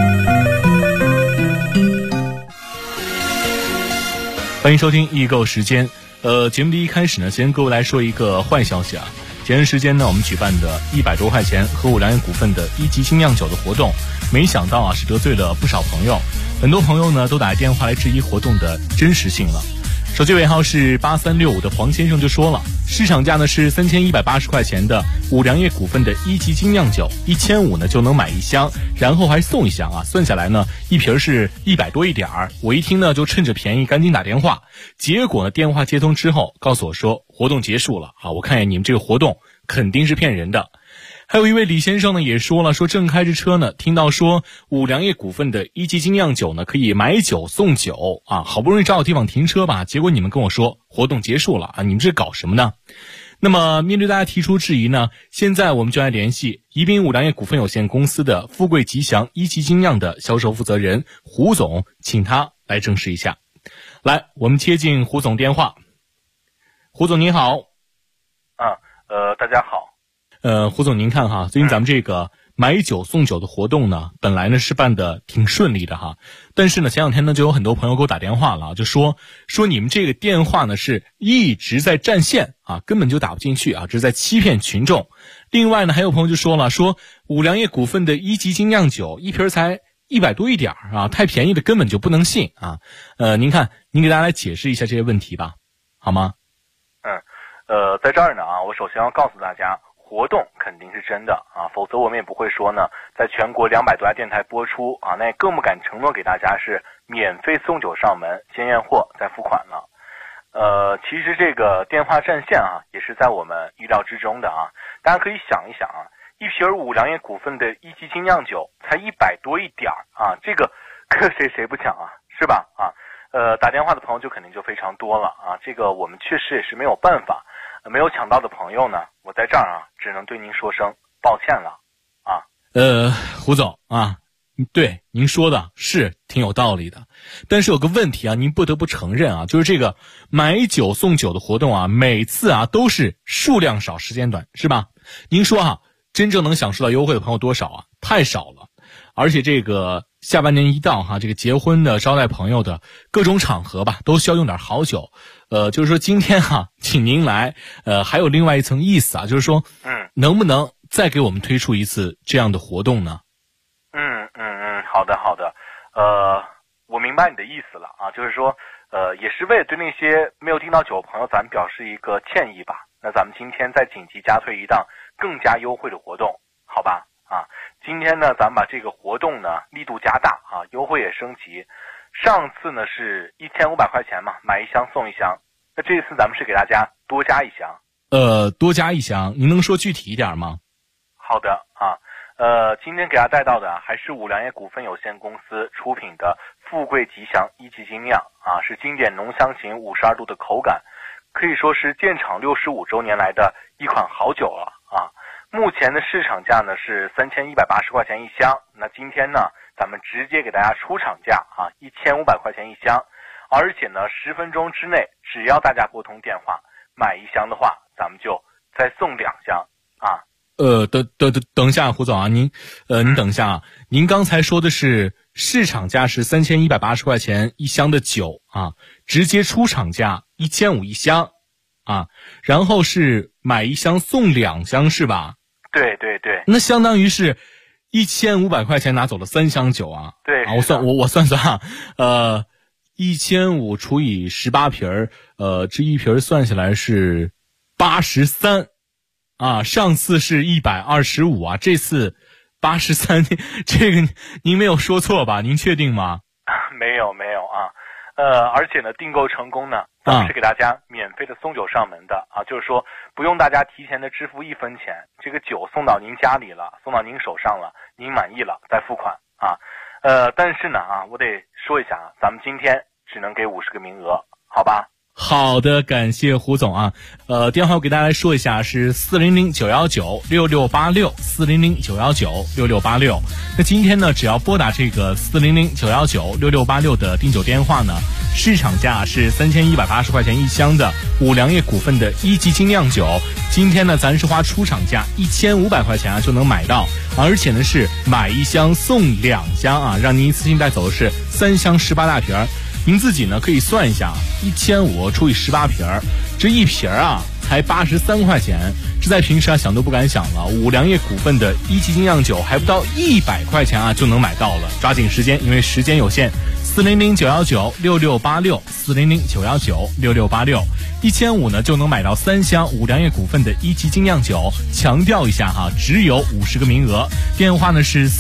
欢迎收听易购时间。节目的一开始呢，先各位来说一个坏消息啊。前段时间呢，我们举办的100多块钱和五粮液股份的1级精酿酒的活动，没想到啊是得罪了不少朋友，很多朋友呢都打电话来质疑活动的真实性了。手机尾号是8365的黄先生就说了，市场价呢是3180块钱的五粮液股份的1级精酿酒，1500呢就能买一箱，然后还送一箱啊，算下来呢一瓶是100多一点儿。我一听呢就趁着便宜赶紧打电话，结果呢电话接通之后告诉我说活动结束了啊，我看见你们这个活动肯定是骗人的。还有一位李先生呢也说了，说正开着车呢，听到说五粮液股份的1级精酿酒呢可以买酒送酒啊，好不容易找到地方停车吧，结果你们跟我说活动结束了啊，你们这搞什么呢？那么面对大家提出质疑呢，现在我们就来联系宜宾五粮液股份有限公司的富贵吉祥1级精酿的销售负责人胡总，请他来证实一下。来，我们接进胡总电话。胡总您好。 大家好。 胡总您看哈，最近咱们这个买酒送酒的活动呢，本来呢是办的挺顺利的哈，但是呢前两天呢就有很多朋友给我打电话了，就说你们这个电话呢是一直在占线啊，根本就打不进去啊，这是在欺骗群众。另外呢还有朋友就说了，说五粮液股份的1级精酿酒一瓶才100多一点啊，太便宜的根本就不能信啊。您看您给大家来解释一下这些问题吧，好吗？ 在这儿呢啊，我首先要告诉大家，活动肯定是真的啊，否则我们也不会说呢，在全国200多家电台播出啊，那也更不敢承诺给大家是免费送酒上门，先验货再付款了。其实这个电话占线啊，也是在我们意料之中的啊。大家可以想一想啊，一瓶五粮液股份的1级精酿酒才100多一点啊，这个谁不抢啊，是吧？啊，打电话的朋友就肯定就非常多了啊，这个我们确实也是没有办法。没有抢到的朋友呢，我在这儿啊，只能对您说声抱歉了啊。 胡总啊，对您说的是挺有道理的，但是有个问题啊，您不得不承认啊，就是这个买酒送酒的活动啊，每次啊都是数量少时间短，是吧？您说哈，真正能享受到优惠的朋友多少啊？太少了。而且这个下半年一到哈，这个结婚的、招待朋友的各种场合吧，都需要用点好酒。就是说今天哈，请您来，还有另外一层意思啊，就是说，能不能再给我们推出一次这样的活动呢？ 好的，我明白你的意思了啊，就是说，也是为了对那些没有订到酒的朋友，咱们表示一个歉意吧。那咱们今天再紧急加推一档更加优惠的活动，好吧？啊，今天呢，咱们把这个活动呢力度加大啊，优惠也升级。上次呢是1500块钱嘛，买一箱送一箱。那这次咱们是给大家多加一箱。 多加一箱，您能说具体一点吗？ 好的啊，今天给大家带到的还是五粮液股份有限公司出品的富贵吉祥1级精酿啊，是经典浓香型52度的口感，可以说是建厂65周年来的一款好酒了啊。目前的市场价呢是3180块钱一箱，那今天呢咱们直接给大家出厂价啊，1500块钱一箱，而且呢10分钟之内，只要大家拨通电话买一箱的话，咱们就再送2箱啊。 等一下，胡总啊，您等一下啊，您刚才说的是市场价是3180块钱一箱的酒啊，直接出厂价1500一箱啊，然后是买一箱送2箱是吧？ 对， 那相当于是1500块钱拿走了3箱酒啊。 对啊，我算啊，1500除以18瓶这一瓶算下来是83啊，上次是125啊，这次83，这个您没有说错吧？您确定吗？ 没有啊，而且呢，订购成功呢，咱们是给大家免费的送酒上门的啊，就是说不用大家提前的支付1分钱，这个酒送到您家里了，送到您手上了， 您满意了再付款啊。但是呢我得说一下咱们今天只能给50个名额，好吧？ 好的，感谢胡总啊。电话我给大家来说一下，是400-919-6686，400-919-6686。那今天呢，只要拨打这个400-919-6686的订酒电话呢，市场价是3180块钱一箱的五粮液股份的1级精酿酒，今天呢咱是花出厂价1500块钱就能买到，而且呢是买1箱送2箱让您一次性带走的是3箱18大瓶。您自己呢可以算一下，1500除以18瓶，这一瓶才83块钱，这在平时想都不敢想了。五粮液股份的1级精酿酒还不到100块钱就能买到了，抓紧时间，因为时间有限。400-919-6686，400-919-6686，1500呢就能买到3箱五粮液股份的1级精酿酒。强调一下只有50个名额。电话呢是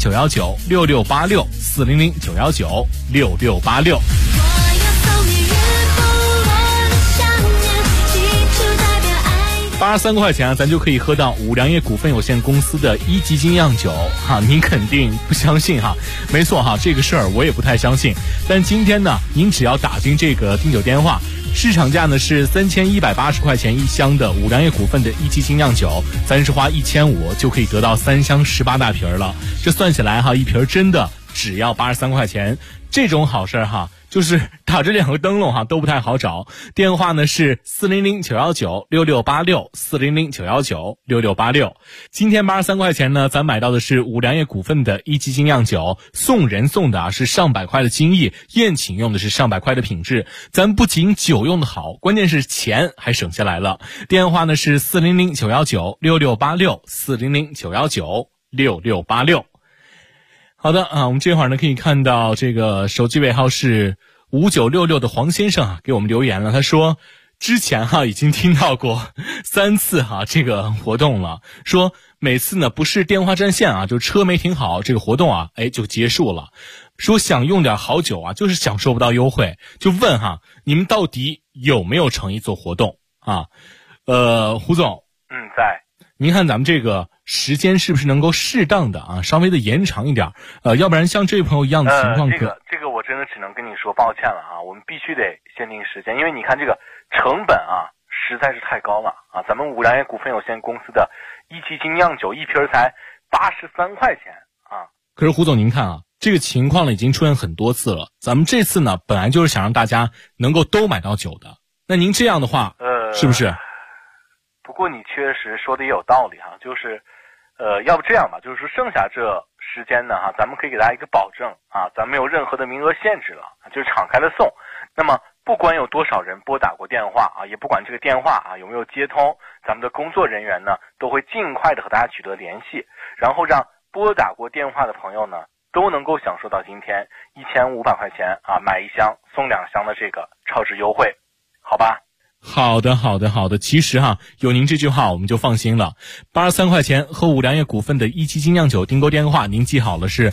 400-919-6686，400-919-6686。83块钱咱就可以喝到五粮液股份有限公司的1级精酿酒您肯定不相信没错这个事儿我也不太相信。但今天呢，您只要打进这个订酒电话，市场价呢是3180块钱一箱的五粮液股份的1级精酿酒，咱是花1500就可以得到3箱18大瓶了。这算起来一瓶真的只要83块钱，这种好事就是打这2个灯笼都不太好找。电话呢是400-919-6686，400-919-6686。今天83块钱呢，咱买到的是五粮液股份的1级精酿酒，送人送的是上百块的精益，宴请用的是上百块的品质。咱不仅酒用的好，关键是钱还省下来了。电话呢是400-919-6686，400-919-6686。好的我们这会儿呢可以看到这个手机尾号是5966的黄先生给我们留言了，他说之前已经听到过3次这个活动了，说每次呢不是电话占线就车没停好，这个活动就结束了，说想用点好酒就是享受不到优惠，就问你们到底有没有诚意做活动胡总在。 您看咱们这个时间是不是能够适当的稍微的延长一点要不然像这位朋友一样的情况这个我真的只能跟你说抱歉了我们必须得限定时间，因为你看这个成本实在是太高了咱们五粮液股份有限公司的1级精酿酒一瓶才83块钱可是胡总您看这个情况呢已经出现很多次了，咱们这次呢本来就是想让大家能够都买到酒的，那您这样的话是不是？ 不过你确实说的也有道理就是要不这样吧，就是说剩下这时间呢咱们可以给大家一个保证咱没有任何的名额限制了，就是敞开的送。那么不管有多少人拨打过电话也不管这个电话有没有接通，咱们的工作人员呢都会尽快的和大家取得联系，然后让拨打过电话的朋友呢都能够享受到今天1500块钱买1箱送2箱的这个超值优惠，好吧？ 好的，其实有您这句话我们就放心了。83块钱和五粮液股份的1级精酿酒订购电话您记好了，是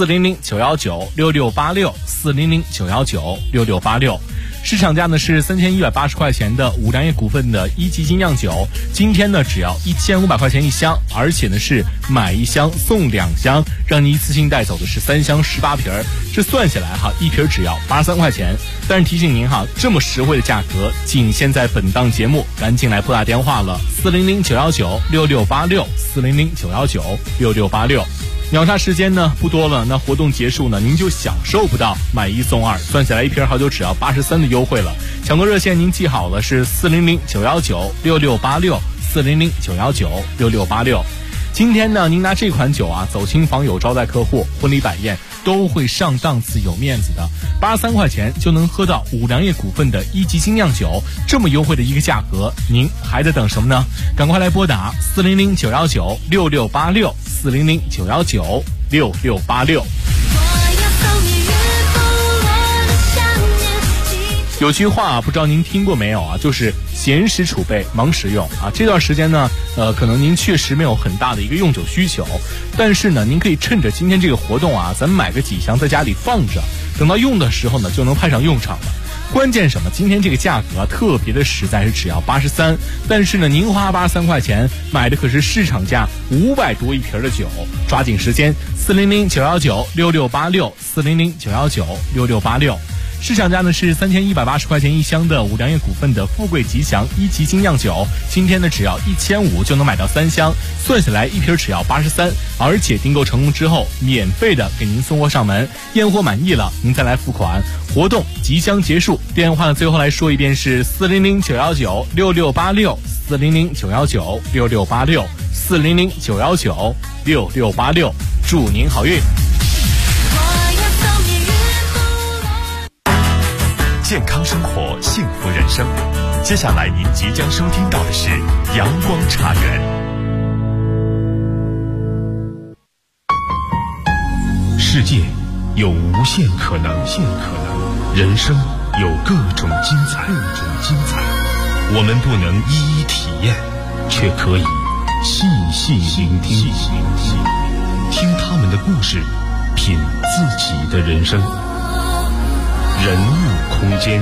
400-919-6686，400-919-6686。市场价呢是3180块钱的五粮液股份的1级精酿酒，今天呢只要1500块钱一箱，而且呢是买1箱送2箱，让你一次性带走的是3箱18瓶，这算下来一瓶只要83块钱。但是提醒您这么实惠的价格仅限在本档节目，赶紧来拨打电话了，400-919-6686，400-919-6686。秒杀时间呢不多了，那活动结束呢您就享受不到买1送2，算下来一瓶好酒只要83的优惠了。抢购热线您记好了，是400-919-6686，400-919-6686。今天呢您拿这款酒走亲访友、招待客户、婚礼摆宴都会上档次有面子的。83块钱就能喝到五粮液股份的1级精酿酒，这么优惠的一个价格，您还在等什么呢？赶快来拨打400-919-6686，400-919-6686。有句话不知道您听过没有就是闲时储备，忙时用这段时间呢可能您确实没有很大的一个用酒需求，但是呢您可以趁着今天这个活动咱们买个几箱在家里放着，等到用的时候呢就能派上用场了。 关键什么？今天这个价格特别的实在，是只要83，但是呢，您花83块钱买的可是市场价500多一瓶的酒，抓紧时间，400-919-6686，400-919-6686。市场价呢是3180块钱一箱的五粮液股份的富贵吉祥一级精酿酒，今天呢只要1500就能买到3箱，算下来一瓶只要83，而且订购成功之后免费的给您送货上门，验货满意了您再来付款，活动即将结束。电话呢最后来说一遍是400-919-6686，400-919-6686，400-919-6686，祝您好运。 健康生活，幸福人生。接下来您即将收听到的是阳光茶园。世界有无限可能，人生有各种精彩。我们不能一一体验，却可以细细聆听，听他们的故事，品自己的人生。人物空间，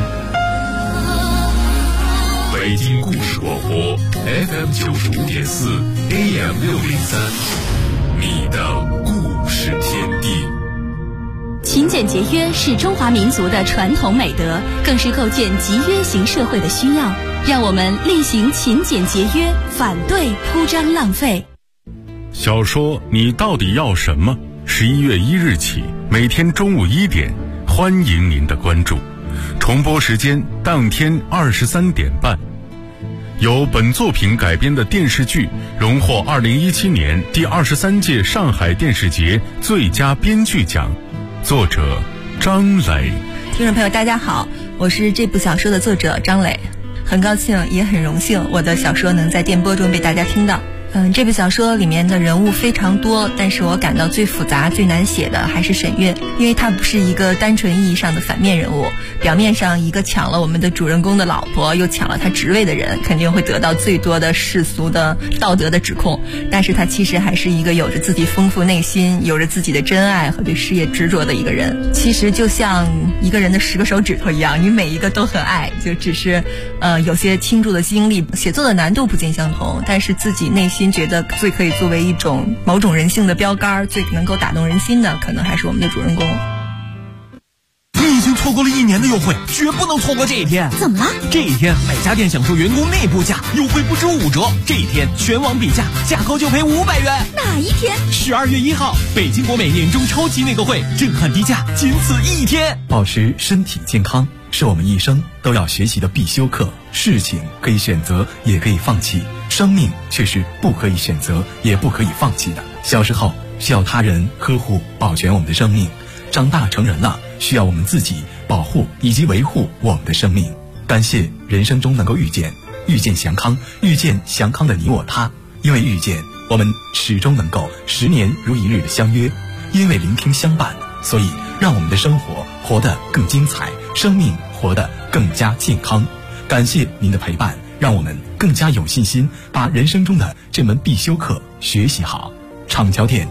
北京故事广播 FM 95.4 AM 603，你的故事天地。 勤俭节约是中华民族的传统美德，更是构建集约型社会的需要。让我们厉行勤俭节约，反对铺张浪费。 小说你到底要什么？11月1日起，每天中午1点。欢迎您的关注，重播时间当天23点半。由本作品改编的电视剧荣获2017年第23届上海电视节最佳编剧奖，作者张磊。 听众朋友大家好，我是这部小说的作者张磊，很高兴也很荣幸我的小说能在电波中被大家听到。这部小说里面的人物非常多，但是我感到最复杂最难写的还是沈月，因为她不是一个单纯意义上的反面人物，表面上一个抢了我们的主人公的老婆又抢了他职位的人，肯定会得到最多的世俗的道德的指控，但是他其实还是一个有着自己丰富内心，有着自己的真爱和对事业执着的一个人。其实就像一个人的10个手指头一样，你每一个都很爱，就只是有些倾注的精力，写作的难度不尽相同，但是自己内心觉得最可以作为一种某种人性的标杆，最能够打动人心的可能还是我们的主人公。 你已经错过了1年的优惠，绝不能错过这一天。 怎么了？ 这一天每家店享受员工内部价优惠不止5折，这一天全网比价，价购就赔500元。 哪一天 ？12月1号，北京国美年终超级内购会，震撼低价，仅此1天。 保持身体健康是我们一生都要学习的必修课。事情可以选择，也可以放弃，生命却是不可以选择，也不可以放弃的。小时候需要他人呵护保全我们的生命，长大成人了需要我们自己保护以及维护我们的生命。感谢人生中能够遇见祥康，遇见祥康的你我他。因为遇见，我们始终能够10年如一日的相约；因为聆听相伴，所以让我们的生活活得更精彩，生命活得更加健康。感谢您的陪伴，让我们更加有信心把人生中的这门必修课学习好。厂桥店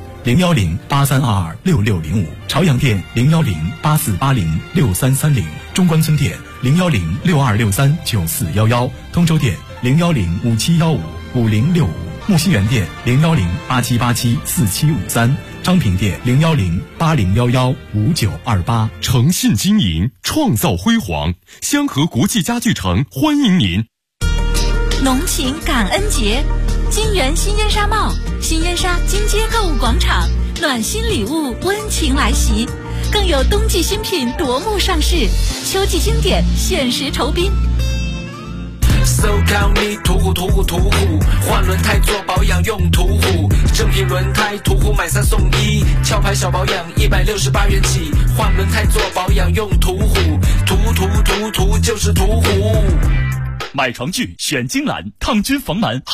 010-8322-6605，朝阳店010-8480-6330，中关村店010-6263-9411，通州店010-5715-5065，木樨园店010-8787-4753，昌平店010-8011-5928。 诚信经营，创造辉煌，香河国际家具城欢迎您。 浓情感恩节，金源新烟纱帽，新烟纱金街购物广场，暖心礼物温情来袭，更有冬季新品夺目上市，秋季经典限时酬宾。 So call me 途虎，换轮胎做保养用途虎，正品轮胎途虎买3送1，壳牌小保养168元起，换轮胎做保养用途虎，途就是途虎。 买床具选金兰，抗菌防螨。